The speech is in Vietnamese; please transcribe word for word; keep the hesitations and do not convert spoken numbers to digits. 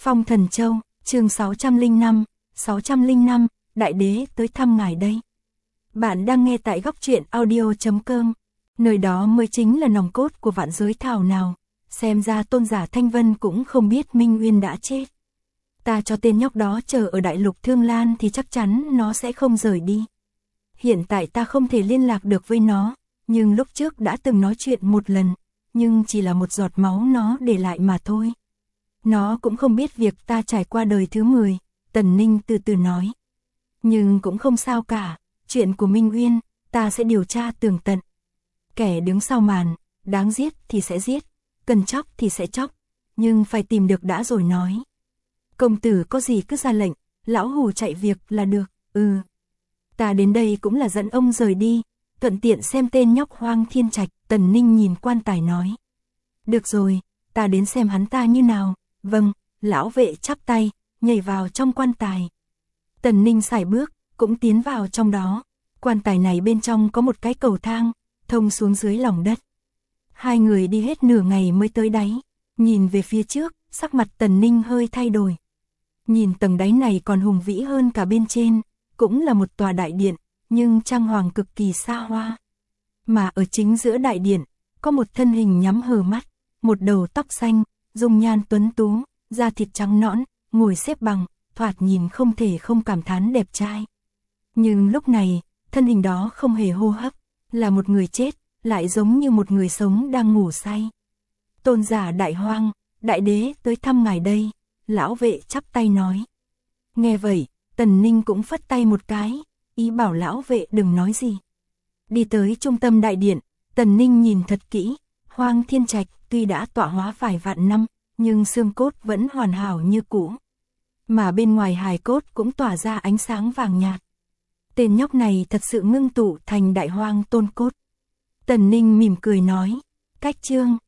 Phong Thần Châu, chương sáu trăm lẻ năm, sáu trăm lẻ năm, Đại Đế tới thăm ngài đây. Bạn đang nghe tại góc truyện audio chấm com, nơi đó mới chính là nòng cốt của vạn giới thảo nào, xem ra tôn giả Thanh Vân cũng không biết Minh Uyên đã chết. Ta cho tên nhóc đó chờ ở Đại Lục Thương Lan thì chắc chắn nó sẽ không rời đi. Hiện tại ta không thể liên lạc được với nó, nhưng lúc trước đã từng nói chuyện một lần, nhưng chỉ là một giọt máu nó để lại mà thôi. Nó cũng không biết việc ta trải qua đời thứ mười, Tần Ninh từ từ nói. Nhưng cũng không sao cả, chuyện của Minh Uyên, ta sẽ điều tra tường tận. Kẻ đứng sau màn, đáng giết thì sẽ giết, cần chóc thì sẽ chóc, nhưng phải tìm được đã rồi nói. Công tử có gì cứ ra lệnh, lão hù chạy việc là được, ừ. Ta đến đây cũng là dẫn ông rời đi, thuận tiện xem tên nhóc Hoang Thiên Trạch, Tần Ninh nhìn quan tài nói. Được rồi, ta đến xem hắn ta như nào, vâng, lão vệ chắp tay, nhảy vào trong quan tài. Tần Ninh sải bước, cũng tiến vào trong đó, quan tài này bên trong có một cái cầu thang, thông xuống dưới lòng đất. Hai người đi hết nửa ngày mới tới đáy, nhìn về phía trước, sắc mặt Tần Ninh hơi thay đổi. Nhìn tầng đáy này còn hùng vĩ hơn cả bên trên, cũng là một tòa đại điện, nhưng trang hoàng cực kỳ xa hoa. Mà ở chính giữa đại điện, có một thân hình nhắm hờ mắt, một đầu tóc xanh, dung nhan tuấn tú, da thịt trắng nõn, ngồi xếp bằng, thoạt nhìn không thể không cảm thán đẹp trai. Nhưng lúc này, thân hình đó không hề hô hấp, là một người chết, lại giống như một người sống đang ngủ say. Tôn giả Đại Hoang, Đại Đế tới thăm ngài đây, lão vệ chắp tay nói. Nghe vậy, Tần Ninh cũng phất tay một cái, ý bảo lão vệ đừng nói gì. Đi tới trung tâm đại điện, Tần Ninh nhìn thật kỹ, Hoang Thiên Trạch tuy đã tọa hóa vài vạn năm, nhưng xương cốt vẫn hoàn hảo như cũ. Mà bên ngoài hài cốt cũng tỏa ra ánh sáng vàng nhạt. Tên nhóc này thật sự ngưng tụ thành Đại Hoang Tôn Cốt. Tần Ninh mỉm cười nói, cách chương.